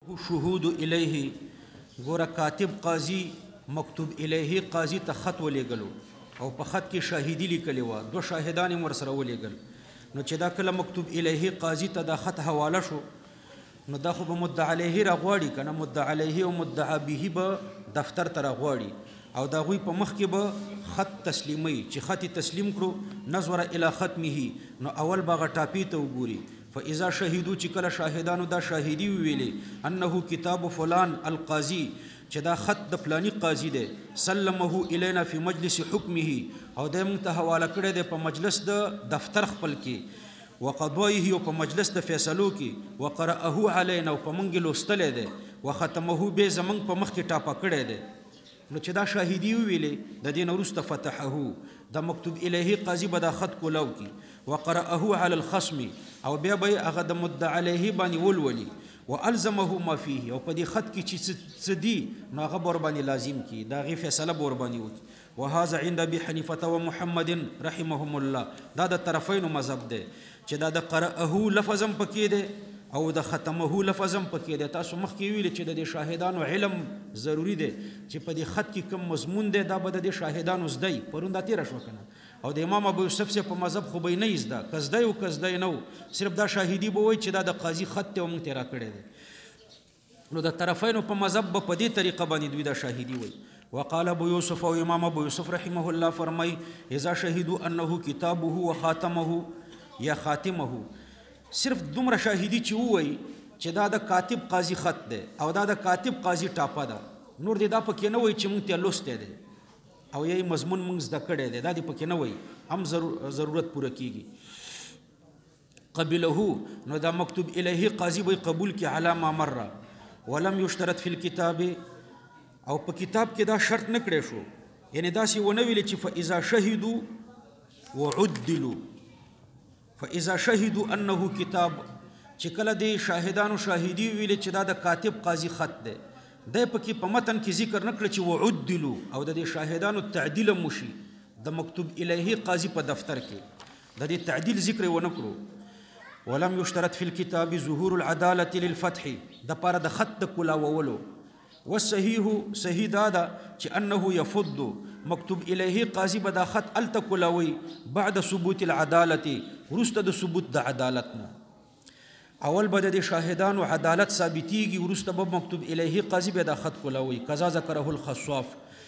شهود الیه ګوره کاتب قاضي مکتوب الیه قاضي ته خط ولېږلو او په خط کې شاهدي لیکلې وه، دوه شاهدان یې ورسره ولېږل. نو چې دا کله مکتوب الیه قاضي ته دا خط حواله شو نو دا خو به مدعا علیه راغواړي که نه، مدعا علیه او مدعا به به دفتر ته راغواړي او د هغوی په مخ کې به خط تسلیموي. چې خط یې تسلیم کړو نظر الی ختمه نو اول به هغه ټاپې ته وګوري. فاذا شهدو چې کله شاهدانو دا شاهدي ویلې انه کتاب فلان القاضي چې دا خط د فلانی قاضي دی، سلمه الینا فی مجلس حکمه او دی موږ ته حواله کړی دی په مجلس د دفتر خپل کې، وقضایه او په مجلس د فیصلو کې، وقرأه علینا او په موږ لوستلی دی، وختمه به زموږ په مخ کې ټاپه کړی دی. نو چې دا شاهدي ویلې د دې نه وروسته فتحه د مکتوب الیه قاضي به دا خط کولاو کی، وقرأه علی الخصم او بیا به هغه د مدعا علیه باندې ولولي، والزمه ما فيه او په دې خط کې چې څه دي نو هغه به ورباندې لازم کی، د هغې فیصله به ورباندې وکړي. وهذا عند ابي حنیفه ومحمد رحمهم الله، دا د طرفینو مذهب دی چې دا د قرأه لفظ هم پکې دی او د ختمه لفظ هم پکې دی. تاسو مخکې ویلي چې د دې شاهدانو علم ضروری دی چې په دې خط کې کوم مضمون دی دا به د دې شاهدانو زدی. پرون دا تېره شوه که نه، او د امام ابو یوسف صاحب په مذهب خو به یې نه زده، که زدی او که زدی نه و، صرف دا شاهدي به وایي چې دا د قاضي خط دی او موږ ته راکړی دی. نو د طرفینو په مذهب به په دې طریقه باندې دوی دا شاهدي وایي. وقال ابو یوسف او امام ابو یوسف رحمه الله فرمای اذا شهدوا انه کتابه وخاتمه یا خاتمه، صرف دومره شاهدي چې ووایي چې دا د کاتب قاضي خط دی او دا د کاتب قاضي ټاپه ده، نور دې دا پکې نه وایي چې موږ ته لوستی دی او یې مضمون موږ زده کړی دی، دا دې پکې نه وایي، هم ضرورت پوره کیږي. قبله نو دا مکتوب الیه قاضي به قبول کی علی ما مره، ولم یشترط فی الکتاب او په کتاب کې دا شرط نه کړی شو، یعنی داسې ونه ویلې چې فاذا شهدوا وعدلوا، فاذا شهدوا انه کتاب چې کله دې شاهدانو شاهدي ویلې چې دا د کاتب قاضي خط دی، دی پکې په متن کې ذکر نه کړی چې وعدلوا او د دې شاهدانو تعدیل هم وشي د مکتوب الیه قاضي په دفتر کې د دې تعدیل ذکر یې ونه کړو. ولم یشترط فی الکتاب ظهور العدالة للفتح د پاره د خط د کولاوولو. والصحیح صحیح دا ده چې انه یفض مکتوب الیه قاضي به دا خط الته کولاوي بعد ثبوت العدالة وروسته د ثبوت د عدالت نه. اول به د شاهدانو عدالت ثابتیږي وروسته به مکتوب الیه قاضي به دا خط کولاوي. کذا ذکره الخصاف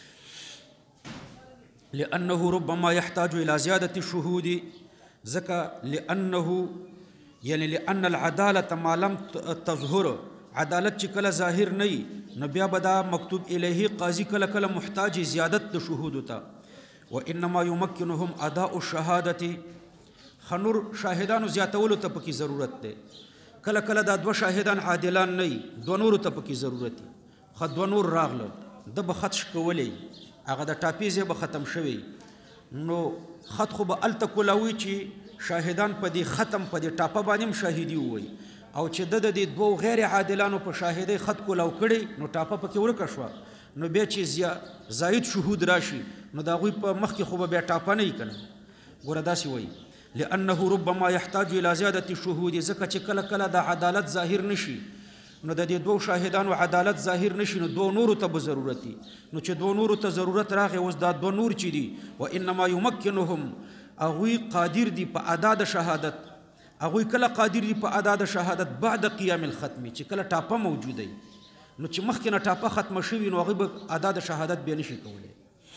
لانه ربما يحتاج الى زياده الشهود ذکا لانه یعنی لان العدالة ما لم تظهر، عدالت چې کله ظاهر نه نو بیا به دا مکتوب الیه قاضي کله کله محتاج زیادت د شهودو ته. وانما يمكنهم اداء الشهاده، خنور شاهدانو زیاتولو ته پکې ضرورت دی، کله کله دا دوه شاهدان عادلان نه دوه نورو ته پکې ضرورت دی، خو دوه نور راغله د به خط شکولی هغه د ټاپې ځای به ختم شوی نو خط خو به الته کولاوي چې شاهدان په دې ختم په دې ټاپه باندې هم شاهدي ووایي، او چې د دې دوو غیر عادلانو په شاهدۍ خط کولاو کړی نو ټاپه پکې ورکه شوه، نو بیا چې زاید شهود راشي نو د هغوی په مخ کې خو به بیا ټاپه نه وي که نه. ګوره داسې وایي لانه ربما يحتاج الى زیادة الشهود، ځکه چې کله کله د عدالت ظاهر نشي نو د دې دوو شاهدانو عدالت ظاهر نشي نو دوه نورو ته به ضرورت وي، نو چې دوه نورو ته ضرورت راغی اوس دا دوه نور چې دي وانما يمكنهم هغوی قادر دي په ادا د شهادت، هغوی کله قادر دي په ادا د شهادت بعد قیام الختم چې کله ټاپه موجوده وي نو چې مخکې نه ټاپه ختمه شوي نو هغوی به ادا د شهادت بیا نشي کولی.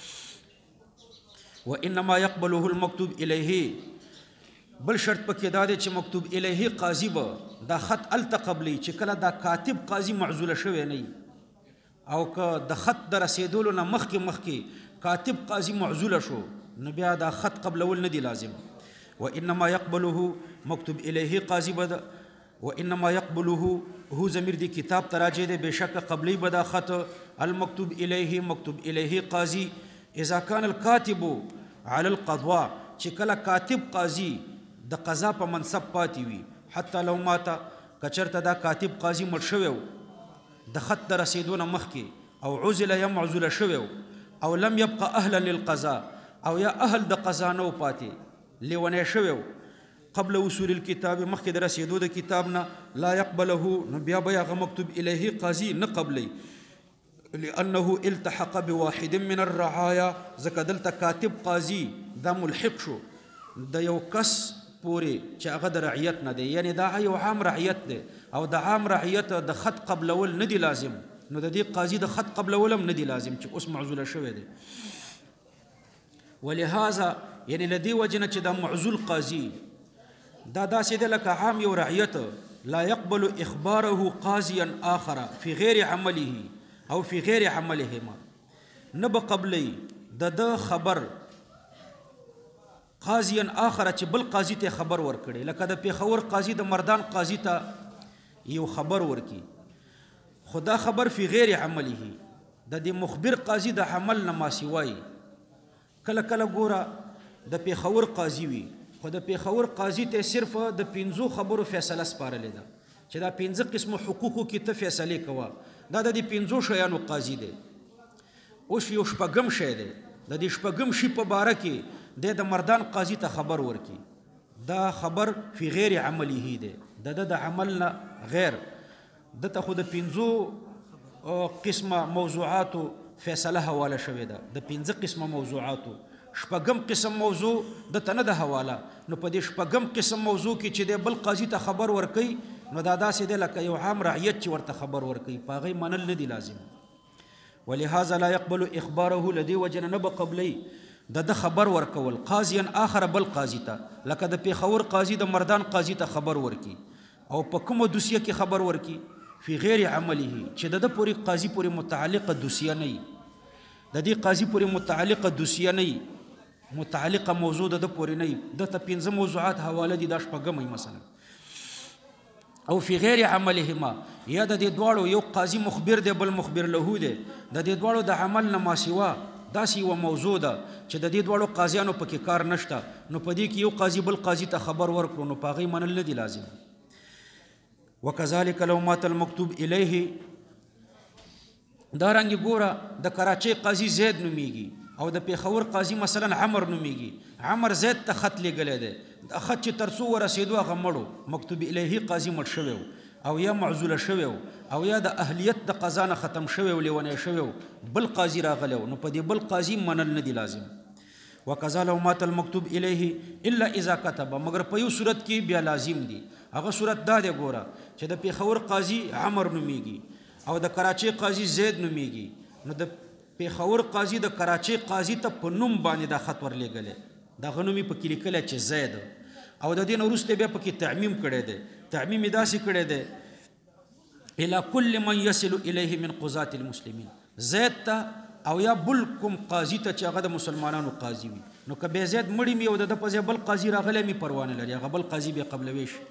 وانما يقبله المکتوب الیه، بل شرط پکې دا دی چې مکتوب الیه قاضي به دا خط الته قبلی چې کله دا کاتب قاضي معزوله شوی نه او که د خط د رسېدلو نه مخکې کاتب قاضي معزوله شو نو بیا دا خط قبلول نه دی لازم. وانما يقبله مکتوب الیه قاضي به وانما يقبله هو ضمیر دی کتاب تراجع دی بشک قبلی به دا خط المکتوب الیه مکتوب الیه قاضي اذا كان الكاتب على القضاء چې کله کاتب قاضي د قضا په منصب پاتې وي، حتی لو ماته کچرته دا کاتب قاضي مړ شوی د خط د رسېدو نه مخکې او عزل یا معزوله شوی او لم يبقى اهلا للقضاء او یا اهل د قضا نه پاتې لیونی شوی قبل وصول الكتاب مخکې د رسېدو د کتاب نه لا يقبله نو بیا به هغه مکتوب الیه قاضي نه قبلی لأنه التحق بواحد من الرعايا ځکه دلته کاتب قاضي دا ملحق شو د یو کس پورې چې هغه د رعیت نه دی یعنی دا یو عام رعیت دی او د عام رعیت د خط قبلول نه دی لازم نو د دې قاضي د خط قبلول هم نه دی لازم چې اوس معزوله شوی دی ولهذا یعنی لدی وجنه چې دا معزول قاضي دا داسې دی لکه عام یو رعیت لا يقبل اخباره قاضيا آخر في غیر عمله او في غیر عملهما نه به قبلی د خبر قاضيا آخر چې بل قاضي ته خبر ورکړي لکه د پیښور قاضي د مردان قاضي ته یو خبر ورکي خدا خبر فی غیر عمله د دې مخبر قاضي د عمل نه ما سوای کله کله ګوره د پیښور قاضي وي خو د پیښور قاضي ته صرف د 15 خبرو فیصله سپارلې ده چې دا 15 قسم حقوقو کې ته فیصله کوه دا د 15 شیانو قاضي دی اوس یو شپږم شی دی د دې شپږم شی په باره کې د مردان قاضي ته خبر ورکي دا خبر فی غیر عمله دی د عمل نه غیر دته خو د 15 قسمه موضوعاتو فیصله حواله شوې ده د 15 قسمه موضوعاتو شپږم قسم موضوع د تنه د حواله نو په دې شپږم قسم موضوع کې چې د بل قاضي ته خبر ورکي نو دا داسې دی لکه یو عام رعیت چې ورته خبر ورکي پاغي منل نه دی لازم ولهذا لا يقبل اخباره لدي وجن نه بقبلي د خبر ورکول قاضيا اخر بل قاضي ته لکه د پیښور قاضي د مردان قاضي ته خبر ورکي او په کومه دوسیه کې خبر ورکي فی غیر عمله چې د پوری قاضي پوری متعلقه دوسیه نه د دې قاضي پوری متعلقه دوسیه نه متعلقه موضوع د پوری نه د ته 15 موضوعات حواله دي د شپږمې مثلا او فی غیر عملهما یا د دې دواړو یو قاضي مخبر دی بل مخبر له دی د دې دواړو د عمل نه ما سوا داسې یو موضوع ده چې د دې دواړو قاضیانو پکې کار نشته نو په دې کې یو قاضي بل قاضي ته خبر ورکړو نو پاغي منل نه دي لازم وکذالک لو مات المکتوب الیه دارنګ ګوره د کراچۍ قاضي زید نومیږي او د پیښور قاضي مثلا عمر نومیږي عمر زید ته خط لګلې ده د خط چې ترسو ورسېدو هغه مړو مکتوب الیه قاضي مړ شوی او یا معزوله شوی او یا د اهلیت د قضا نه ختم شوی ولونه شوی بل قاضي راغلو نو په دې بل قاضي منل نه دي لازم وکذا لو مات المکتوب الیه الا اذا كتب مگر په یو صورت کې بیا لازم دي هغه صورت دا دی ګوره چې د پیښور قاضي عمر نومیږي او د کراچۍ قاضي زید نومیږي نو د پیښور قاضي د کراچۍ قاضي ته په نوم باندې دا خط ورلېږلی دا غنومي په کې لیکلی چې زید او د دې نه وروسته بیا پکې تعمیم کړی دی تعمیم یې داسې کړی دی الى كل من يصل الیه من قضاة المسلمین زید ته او یا بل کوم قاضي ته چې هغه د مسلمانانو قاضي وي نو که بیا زید مړی مې او د په ځای بل قاضي راغلی مې پروا نه لري هغه بل قاضي بیا قبلوي شي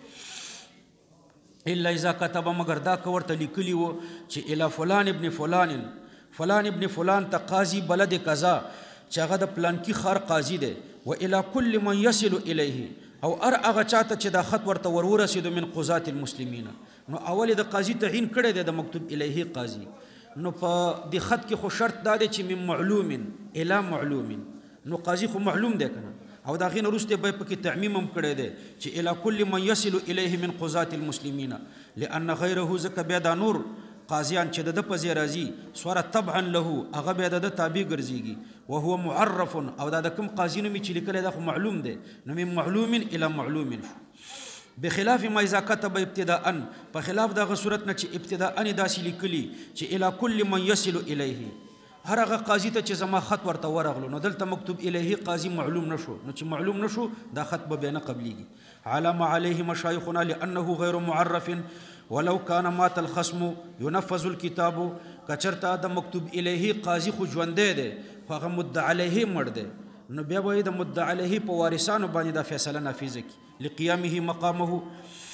الا اذا كتب مگر دا که ورته لیکلي و چې الى فلان ابن فلان فلان ابن فلان ته قاضي بلد کذا چې هغه د پلانکی خار قاضي دی و الى كل من يصل الیه او هغه چاته چې دا خط ورته ورسېدو من قضاة المسلمین نو اول د قاضي تعین کړی دی د مکتوب الیه قاضي نو په دې خط کې خو شرط دا دی چې من معلوم الى معلوم نو قاضي خو معلوم دی کنه او دا غین وروسته به پکې تعمیم هم کړی دی چې الى كل من يصل الیه من قضاة المسلمین لان غیره زکه بیا دا نور قاضیان چې د پزې راځي سوره طبعا له هغه بیا د تابع ګرځيږي وهو معرف او دا د کوم قاضی نوم چې لیکل دا خو معلوم دی نو من معلوم الى معلوم بخلاف ما اذا كتب ابتداء په خلاف دغه صورت نه چې ابتداء داسې لیکلي چې الى كل من يصل الیه هر هغه قاضی ته چې زما خط ورته ورغلو نو دلته مکتوب الیه قاضی معلوم نشو نو چې معلوم نشو دا خط به نه قبليږي علم عليه مشايخنا لانه غير معرف ولو كان مات الخصم ينفذ الكتاب کچرتا د مکتوب الیه قاضی خو ژوندې ده خو هغه مدعا علیه مړ ده نو بیا به د مدعا علیه په وارثانو باندې د فیصله نافذ کی لقيامه مقامه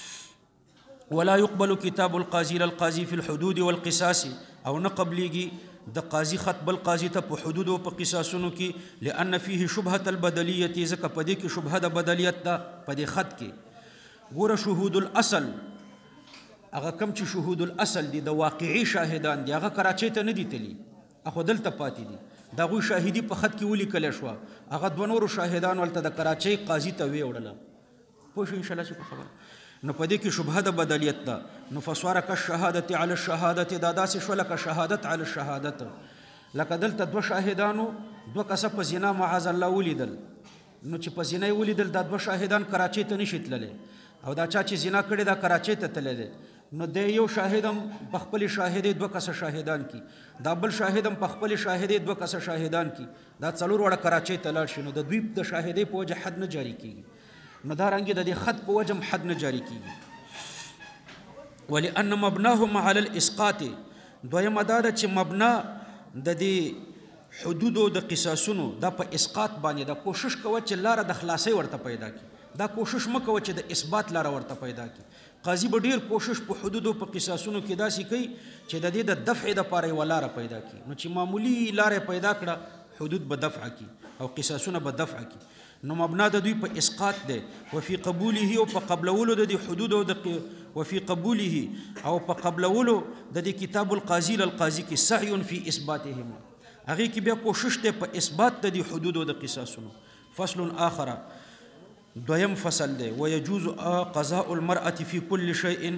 ولا يقبل كتاب القاضي للقاضي في الحدود والقصاص او نه قبليږي د قاضي خط بل قاضي ته په حدود او په قصاصونو کې لان فيه شبهه البدليه زکه په دې کې شبهه د بدلیت ده په دې خط کې ګوره شهود الاصل هغه کم چې شهود الاصل دي د واقعي شاهدان دي هغه کراچۍ ته نه دي تلي اخو دلته پاتې دي دا غوي شاهدي په خط کې ولیکل شو هغه دوه نورو شاهدان ولته د کراچۍ قاضي ته وی وړله پوه شو ان شاء الله چې په خبره نو په دې کې شبهه د بدلیت ده نو فسواره کالشهادت علی الشهادت دا داسې شوله که شهادت علی الشهادت لکه دلته دوه شاهدانو دوه کسه په زنا معاذ الله ولیدل نو چې په زنا یې ولیدل دا دوه شاهدان کراچۍ ته نشي تللی او دا چا چې زنا کړې دا کراچۍ ته تللی دی نو د یو شاهدم په خپل شاهدې دوه کسه شاهدان کی دا بل شاهدم په خپل شاهدې دوه کسه شاهدان کی دا څلور وړه کراچۍ ته لاړ شي نو د دوی د شاهدې په وجه حد نه جاری کیږي نو دا رنګې د دې خط په وجه حد نه جاری کیږي ولأن مبناهم على الاسقاط دویمه دا ده چې مبنا د دې حدودو د قصاصونو دا په اسقاط باندې دا کوشش کوه چې لاره د خلاصۍ ورته پیدا کی دا کوشش مکوه چې د اثبات لاره ورته پیدا کی قاضي به ډیر کوشش په حدودو په قصاصونو کې داسې کوي چې د دې د دفع دپاره یوه لاره پیدا کی نو چې معمولی لارې پیدا کړه حدود به دفع کی او قصاصونه به دفع کی نو مبنا د دوی په اسقاط دی وفي قبوله او په قبلولو د دې حدودو وفي قبوله او په قبلولو د دې کتاب القاضي للقاضي کې سعی فی اثباتهما هغې کې بیا کوشش دی په اثبات د دې حدودو د قصاصونو فصل آخر دویم فصل دی ويجوز قضاء المرأة في كل شيء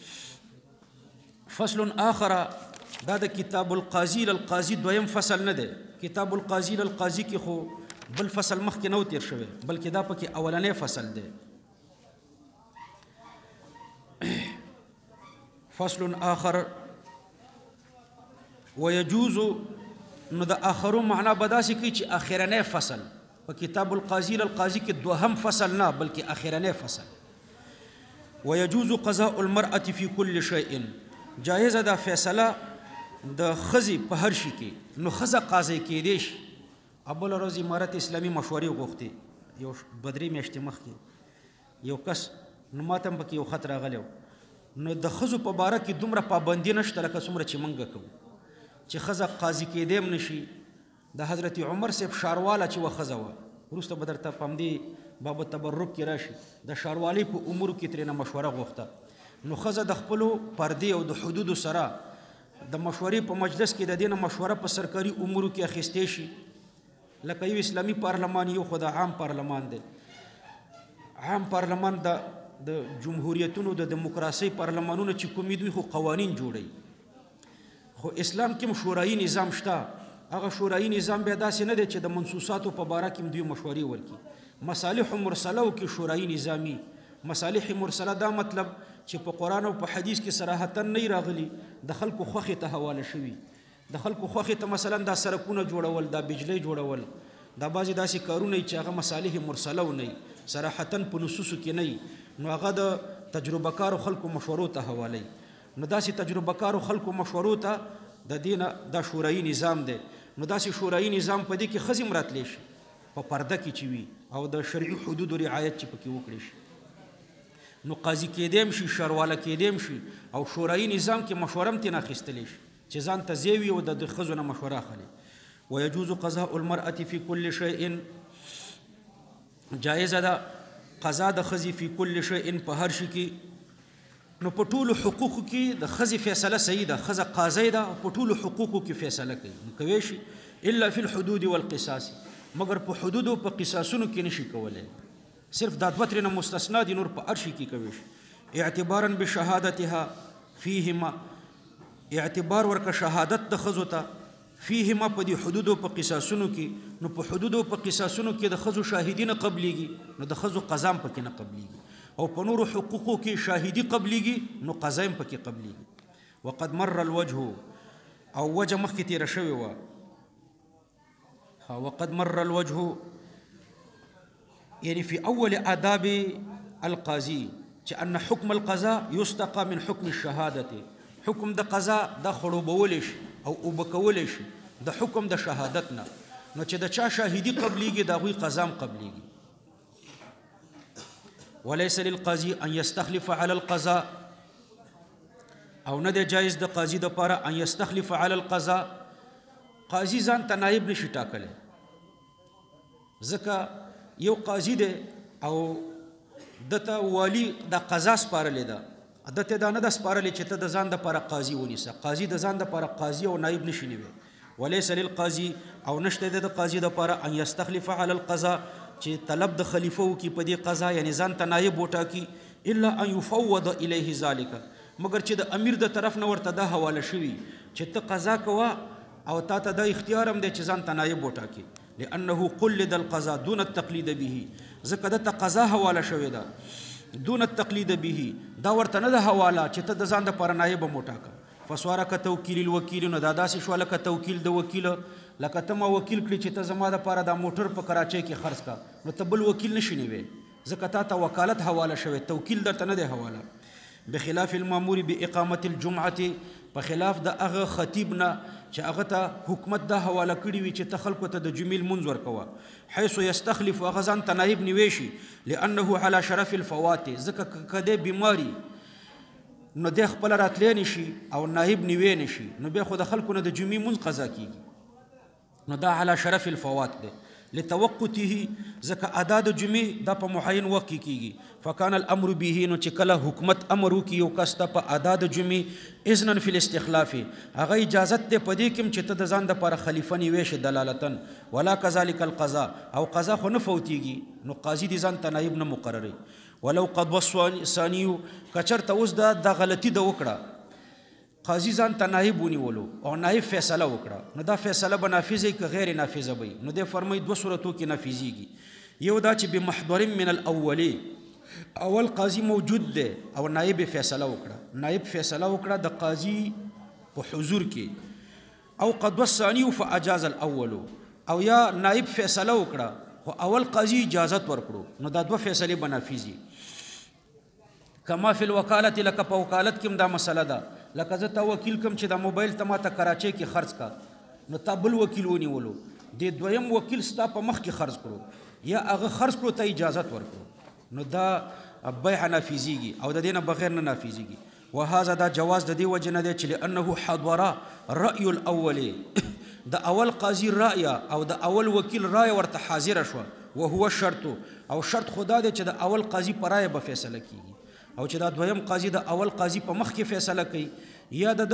فصل آخر دا د کتاب القاضي للقاضي دویم فصل نه دی کتاب القاضي للقاضي کې خو بل فصل مخکې نو تیر شوی بلکې دا پکې اولنی فصل دی فصل آخر ويجوز نو د آخرو معنا بداسې کوي چې آخرنی فصل په کتاب القاضي للقاضي کې دوهم فصل نه بلکې آخرنی فصل ويجوز قضاء المرأة في كل شيء جایزه دا فیصله د ښځې په هر شي کې نو ښځه قاضي کېدی شي ابله ورځ امارت اسلامي مشورې غوښتې یو 2-3 میاشتې مخکې یو کس نو ما ته هم پکې یو خط راغلی نو د ښځو په باره کې دومره پابندي نشته لکه څومره چې موږ کوو چې ښځه قاضي کېدی هم نشي د حضرت عمر صاحب شارواله چې وه ښځه وه وروسته به درته په همدې باب تبرک کې راشي د شاروالۍ په امورو کې ترېنه مشوره غوښته نو ښځه د خپلو پردې او د حدودو سره د مشورې په مجلس کې د دې نه مشوره په سرکاري امورو کې اخیستی شي لکه یو اسلامي پارلمان یو خو د عام پارلمان دی عام پارلمان د جمهوریتونو د دیموکراسۍ پارلمانونه چې کومې دوی خو قوانین جوړوي خو اسلام کې هم شورایي نظام شته هغه شورایي نظام بیا داسې نه دی چې د منصوصاتو په باره کې هم دوی مشورې ورکړي مصالح مرسله کې شورایي نظامي مصالح مرسله دا مطلب چې په قرآن او په حدیث کې صراحتا نه راغلي د خلکو خوښې ته حواله شوي د خلکو خوښې ته مثلا دا سړکونه جوړول دا بجلی جوړول دا بعضې داسې کارونه چې هغه مصالح مرسله و نه صراحتا په نصوصو کې نه نو هغه د تجربه کارو خلکو مشورو ته حوالوي نو داسې تجربه کارو خلکو مشورو ته د دې نه دا شورایي نظام دی نو داسې شورایي نظام په دې کې ښځې هم راتلی شي په پرده کې چې وي او د شرعي حدودو رعایت چې پکې وکړي شي نو قاضي کېدی هم شي شرواله کېدی هم شي او شورایي نظام کې مشوره هم ترېنه اخیستلی شي چې ځان ته ځای وي او د ښځو نه مشوره اخلي ويجوز قضاء المرأة في كل شيء جایزه ده قضا د ښځې فی کل شیء په هر شي کې نو په ټولو حقوقو کې د ښځې فیصله صحیح ده ښځه قاضی ده په ټولو حقوقو کې فیصله کوي نو کوی شي الا فی الحدود والقصاص مگر په حدودو په قصاصونو کې نشي کولی صرف دا دوه ترېنه مستثنا دي نور په هر شي کې کوي شي اعتبارا بشهادتها فیهما اعتبار ورکه شهادت د ښځو ته فیهما په دې حدودو په قصاصونو کې نو په حدودو په قصاصونو کې د ښځو شاهدي نه قبلیږي نو د ښځو قضا هم پکې نه قبلیږي او په نورو حقوقو کې شاهدي قبلیږي نو قضا هم پکې قبلیږي وقد مر الوجه او وجه مخکې تېره شوې وه وقد مر الوجه يعني في أول آداب القاضي أن حكم القضاء يستقى من حكم الشهادة حكم د قضاء د خړوبولش او وبکولش د حکم د شهادتنا نو چې د چا شاهدي قبليږي دا غوي قضام قبليږي وليس للقاضي ان يستخلف على القضاء او نه د جایز د قاضي د پاره ان يستخلف على القضاء قاضي ځان ته نائب نشي ټاکلی ځکه یو قاضي دی او دته والی د قضا سپارلې ده دته دا نه د سپارلې چې ته د ځان د پاره قاضي ونیسه قاضي د ځان د پاره قاضي او نائب نشي نیوي وليس للقاضي او نشته د قاضي د پاره ان يستخلف على القضاء چې طلب د خلیفه وکي په دې قضا یعنی ځان ته نایب وټاکي الا ان يفوض الیه ذلک مگر چې د امیر د طرف نه ورته دا حواله شوي چې ته قضا کوه او تا ته دا اختیار هم دی چې ځان ته نایب وټاکي لانه قلد القضاء دون التقلید به ځکه د ته قضا حواله شوې ده دون التقلید به دا ورته نه ده حواله چې ته د ځان دپاره نایب هم وټاکه فسواره که توکیل الوکیل نو دا داسې شوه لکه توکیل د وکیل لکه ته ما وکیل کړي چې ته زما دپاره دا موټر په کراچۍ کې خرڅ کا نو ته بل وکیل نشي نیوی ځکه تا ته وکالت حواله شوی توکیل درته نه دی حواله بخلاف المامور باقامت الجمعه په خلاف د هغه خطیب نه چې هغه ته حکومت دا حواله کړي وي چې ته خلکو ته د جمعې لمونځ ورکوه حیث یستخلف هغه ځان ته نایب نیوی شي لانه على شرف الفوات ځکه که دی بیماري نو دی خپله راتلی نشي او نایب نیوی نشي نو بیا خو د خلکو نه د جمعې لمونځ قضا کیږي نو دا على شرف الفوات دی لتوقته ځکه ادا د جمعې دا په معین وخت کې کیږي فکان الامر به نو چې کله حکومت امر وکړي یو کس ته په ادا د جمعې اذنا فی الاستخلاف هغه اجازت دی په دې کې چې ته د ځان دپاره خلیفه نیوی شي دلالتا ولا کذلک القضاء او قضا خو نه فوتیږي نو قاضي دې ځان ته نایب نه مقرروي ولو قد ثانی کچرته اوس دا غلطي ده وکړه قاضي ځان ته نایب ونیولو او نایب فیصله وکړه نو دا فیصله به نافظه که غیر نافظه وي نو دی فرمایي دوه صورتو کې نافظیږي یو دا چې بمحضر من الاولی اول قاضي موجود دی او نایب فیصله وکړه نایب فیصله وکړه د قاضي په حضور کې او قد ثانی فاجاز الاول او یا نایب فیصله وکړه خو اول قاضي اجازت ورکړو نو دا دوه فیصلې به نافظي کما فی الوکالت لکه په وکالت کې هم دا مسله ده لکه زه ته وکیل کوم چې دا موبایل ته ما ته کراچۍ کې خرڅ کا نو تا بل وکیل ونیولو د دویم وکیل ستا په مخ کې خرڅ کړو یا هغه خرڅ کړو ته اجازت ورکړو نو دا بیع نافظیږي او د دې نه بغیر نه نافظیږي وهذا دا جواز د دې وجه نه دی چې لانه حضر رأی الاول د اول قاضي رأی او د اول وکیل رأی ورته حاضر شو وهو شرط او شرط خدا دی چې د اول قاضي پر رأی به فیصله کیږي او چې دا دویم قاضي د اول قاضي په مخ کې فیصله کوي یا د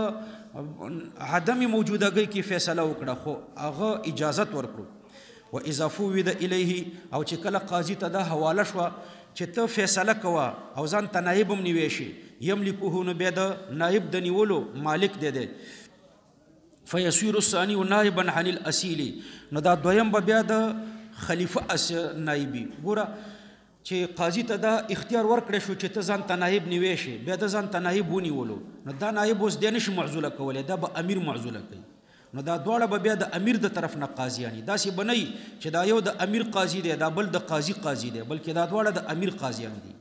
عدم موجودګۍ کې فیصله وکړه خو هغه اجازت ورکړو و اذا فوض الیه او چې کله قاضي ته دا حواله شو چې ته فیصله کوه او ځان ته نایب هم نیوی شي یملکه نو بیا د نایب د نیولو مالک دی فیصیر الثانی نائبا عن الاصیل نو دا دویم به بیا د خلیفه نایبی ګوره چې قاضي ته دا اختیار ورکړی شو چې ته ځان ته نایب نیوی شي بیا د ځان ته نایب ونیولو نو دا نایب اوس دی نشي معزوله کولی دا به امیر معزوله کوي نو دا دواړه به بیا د امیر د طرف نه قاضیانی داسې به نه وي چې دا یو د امیر قاضي دی دا بل د قاضي قاضي دی بلکې دا دواړه د امیر قاضیان دي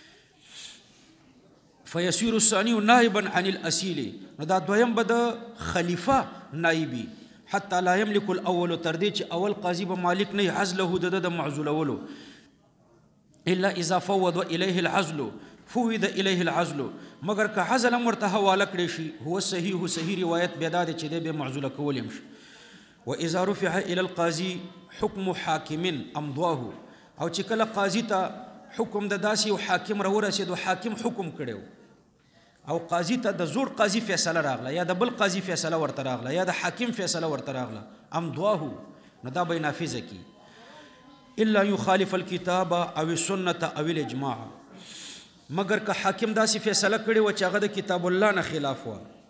فیصیر الثانی نائبا عن الاصیل نو دا دویم به د خلیفه نایبی حتی لا یملک الاول تر دې چې اول قاضي به مالک نه عزله د معزولولو الا اذا فوض الیه العزل فوض الیه العزل مگر که عزل ورته حواله کړی شي هو صحیح روایت بیا د چې د به معزوله کول يم و اذا رفع الى القاضي حكم حاكم امضاه او چې کله قاضي ته حکم د داسي او حاکم را ورسېدو حاکم حکم کړو او قاضي ته د زور قاضي فیصله راغله یا د بل قاضي فیصله ورته راغله یا د حاکم فیصله ورته راغله امضاه نو دا به نافذ کی الا يخالف الكتاب او السنه او الاجماع مگر که حاکم داسې فیصله کړي و چې هغه د کتاب الله نه خلاف و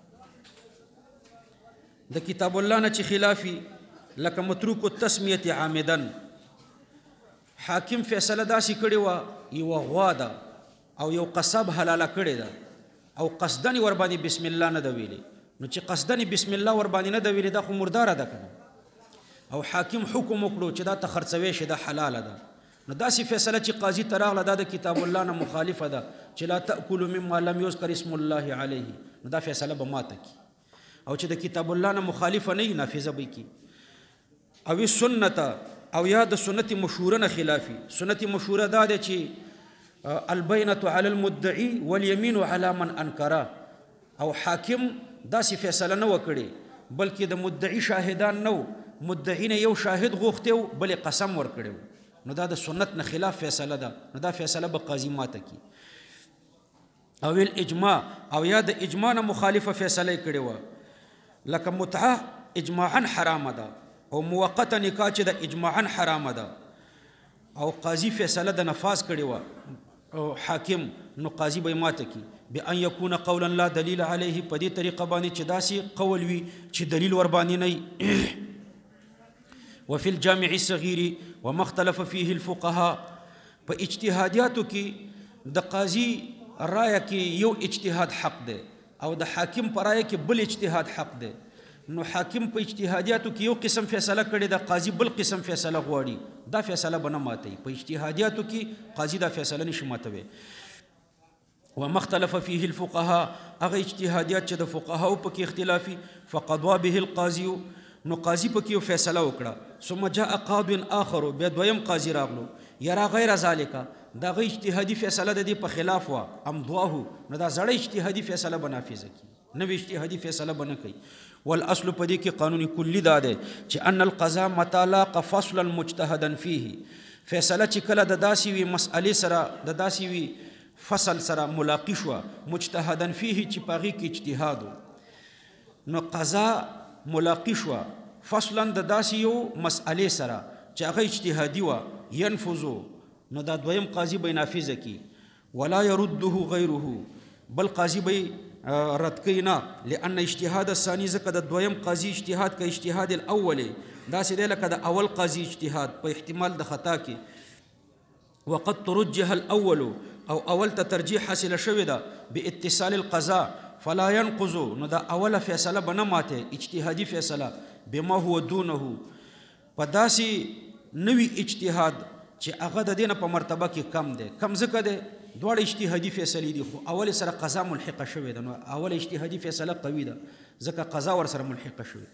د کتاب الله نه چې خلافي لکه متروک التسمیه عامدا حاکم فیصله داسې کړي و یو غوا ده او یو قصب حلاله کړي ده او قصدن ور باندې بسم الله نه دی ویلي نو چې قصدن بسم الله ور باندې نه دی ویلي دا خو مردار ده کنه او حاکم حکم وکړو چې دا ته خرڅوي شي دا حلاله ده نو داسې فیصله چې قاضي ته راغله دا د کتاب الله نه مخالفه ده چې لا تأکلوا مما لم یذکر اسم الله علیه نو دا فیصله به ماته کی او چې د کتاب الله نه مخالفه نه نافذه به کی او سنت او یا د سنت مشهوره نه خلافي سنت مشهوره دا ده چې البینه علی المدعی والیمین علی من انکر او حاکم داسې فیصله نه وکړي بلکې د مدعی شاهدان نو مدعین یو شاهد غوښتو بل قسم ور کړو نو دا د سنت نه خلاف فیصله ده نو دا فیصله به قاضي ماته کی او الاجماع او یا د اجماع نه مخالفه فیصله کړي و لکه متعه اجماعا حرام ده او موقته نکاح چې د اجماعا حرام ده او قاضي فیصله د نفاذ کړي و او حاکم نو قاضي به ماته کی بان یکون قولا لا دلیل علیه په دې طریقه باندې چې داسې قول وي چې دلیل ور باندې نه وفي الجامع الصغير وما اختلف فيه الفقهاء په اجتهاداتو کې د قاضي رائے کې یو اجتهاد حق دی او د حاکم پر رائے کې بل اجتهاد حق دی نو حاکم په اجتهاداتو کې یو قسم فیصله کړي د قاضي بل قسم فیصله غواړي دا فیصله بنه ماتي په اجتهاداتو کې قاضي دا فیصله نشي ماتوي وما اختلف فيه الفقهاء هغه اجتهادات چې د فقهاو په کې اختلافي فقضى به القاضي نو قاضي په کې فیصله وکړه ثم جاء قاض آخر بیا دویم قاضي راغلو یرا غیر ذالک دا غي اجتهادي فیصله د دې په خلاف وا امضاه نو دا زړه اجتهادي فیصله بنافذ کی نو اجتهادي فیصله بنه کوي والاصل په دې کې قانوني کلی دا ده چې ان القضاء متى لاق فصلا مجتهدا فيه فیصله چې کله د داسي وی مسئله سره د داسي وی فصل سره ملاقات شو مجتهدا فيه چې پاغي کې اجتهاد نو قضاء ملاقات شو فصلا د داسي یو مسئله سره چې هغه اجتهادي و ينفذو نو دا دویم قاضي به نافذ کی ولا يرده غيره بل قاضي به رد کینا لان اجتهاد الثاني زکه د دویم قاضي اجتهاد کا اجتهاد الاول دا سیده لکه د اول قاضي اجتهاد په احتمال د خطا کې وقد ترجح الاول او اول ته ترجیح حاصل شوی دا باتصال القضاء فلا ينقض نو دا اوله فیصله بنه ماته اجتهادي فیصله بما هو دونه پداسي نوی اجتهاد چې هغه د دینه په مرتبه کې کم دی کم ځکه دی دوړ اجتهادي فیصله دي خو اول سره قضا ملحقه شوی ده نو اول اجتهادي فیصله قوی ده ځکه قضا ور سره ملحقه شوی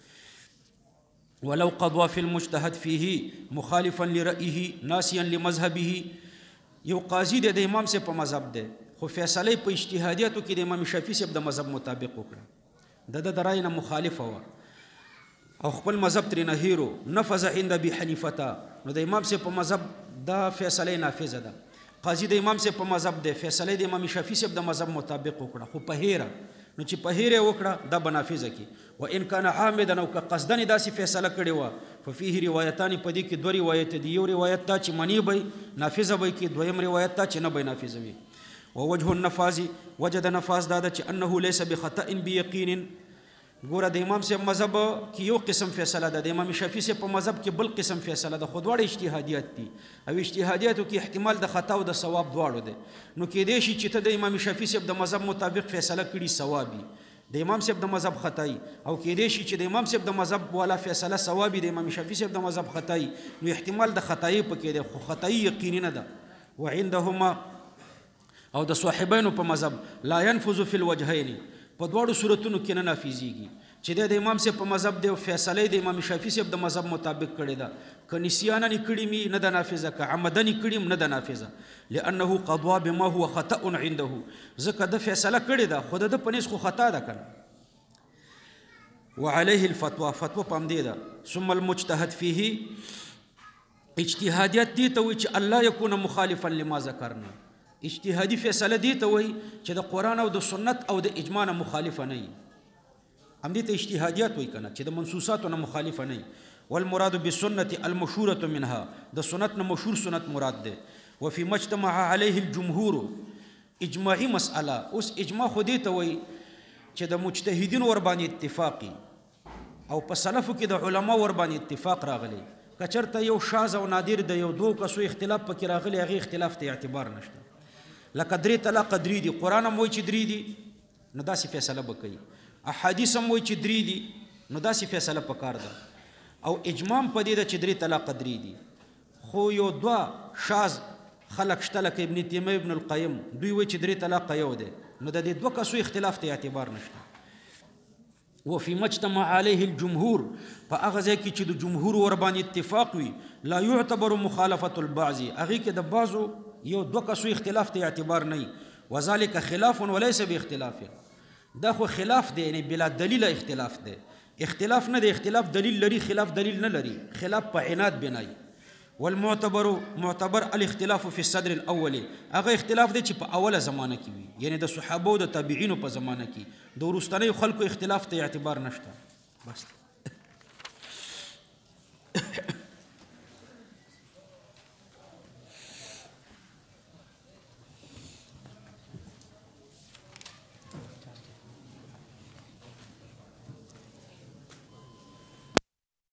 ولو قضى في المجتهد فيه مخالفا لرأيه ناسيا لمذهبه یو قاضي د امام سے په مذهب ده خو فیصله په اجتهادیاتو کې د امام شافعي صاحب د مذهب مطابق وکړه د رائے نه مخالفه و او خپل مذهب تر نه هیرو نفذ عند ابي حنیفه نو د امام سے په مذهب دا فیصله نافذ ده قاضي د امام سے په مذهب ده فیصله د امام شافعي صاحب د مذهب مطابق وکړه خو په هیره نو چې په هیره وکړه دا بنافذ کی و ان کان عامدا او که قصدن داسې فیصله کړي و ففيه روایتان په دې کې دوه روایت دي یو روایت تا چې منی به نافذ به کې دویم روایت تا چې نه به نافذ وي ووجه النفاذ وجد نفاذ دا چې انه ليس بخطأ بيقين ګوره د امام صاحب مذهب کې یو قسم فیصله ده د امام شافعي صاحب په مذهب کې بل قسم فیصله ده خو دواړه اجتهادیات دي او اجتهادیاتو کې احتمال د خطا او د ثواب دواړو ده نو کې دې شي چې ته د امام شافعي صاحب د مذهب مطابق فیصله کړي ثوابي د امام صاحب د مذهب خطای او کې دې شي چې د امام صاحب د مذهب والا فیصله ثوابي د امام شافعي صاحب د مذهب خطای نو احتمال د خطای په کې ده خو خطای یقیني نه ده وعندهما او د صاحبینو په مذهب لا ينفذ في الوجهين په دواړو صورتونو کې نه نافذيږي چې د امام صاحب په مذهب دی او فیصله د امام شافعي صاحب د مذهب مطابق کړي ده ک نسیانا نکړي می نه د نافذه ک عمدن کړي نه د نافذه لانه قضا بما هو خطا عنده ځکه د فیصله کړي ده خود د پنيس خو خطا ده کنه وعليه الفتوى فتوى پام دی ده ثم المجتهد فيه اجتهادیت دي ته چې الله يكون مخالفا لما ذكرنا اجتهادي فیصله دي ته وي چې د قران او د سنت او د اجماع نه مخالفه نه وي هم دي ته اجتهادیات وي کنه چې د منصوصاتو نه مخالفه نه وي والمراد بالسنه المشهوره منها د سنت نه مشهور سنت مراد ده وفي مجتمع عليه الجمهور اجماعي مساله اوس اجماع خو دي ته وي چې د مجتهدین ور باندې اتفاقی او په سلفو کې د علما ور باندې اتفاق راغلي کچرته یو شاذ او نادر د یو دوه کسو اختلاف پکې راغلي هغه اختلاف ته اعتبار نشته لکه درې طلاق درې دي قران هم وایي چې درې دي نو داسې فیصله وکړي احادیث هم وایي چې درې دي نو داسې فیصله پکار ده او اجماع په دې ده چې درې طلاق درې دي خو یو دوه شاذ خلق شته لکه ابن تیمیه ابن القیم دوی وایي چې درې طلاق یو ده نو د دې دوه کسو اختلاف ته اعتبار نشته وفي مجتمع عليه الجمهور فاغه ځکه چې د جمهور ور باندې اتفاق وي لا يعتبر مخالفه البعض اغه کې د بعضو یو دوه کسو اختلاف ته اعتبار نه وذلك خلاف وليس باختلاف دا خو خلاف دی یعنی بلا دلیل اختلاف دی اختلاف نه دی اختلاف دلیل لري خلاف دلیل نه لري خلاف په عناد بنای معتبر الاختلاف في الصدر الاول هغه اختلاف دی چې په اوله زمانه کې وي یعنی د صحابه او د تابعین په زمانه کې د ورستنی خلکو اختلاف ته اعتبار نشته بس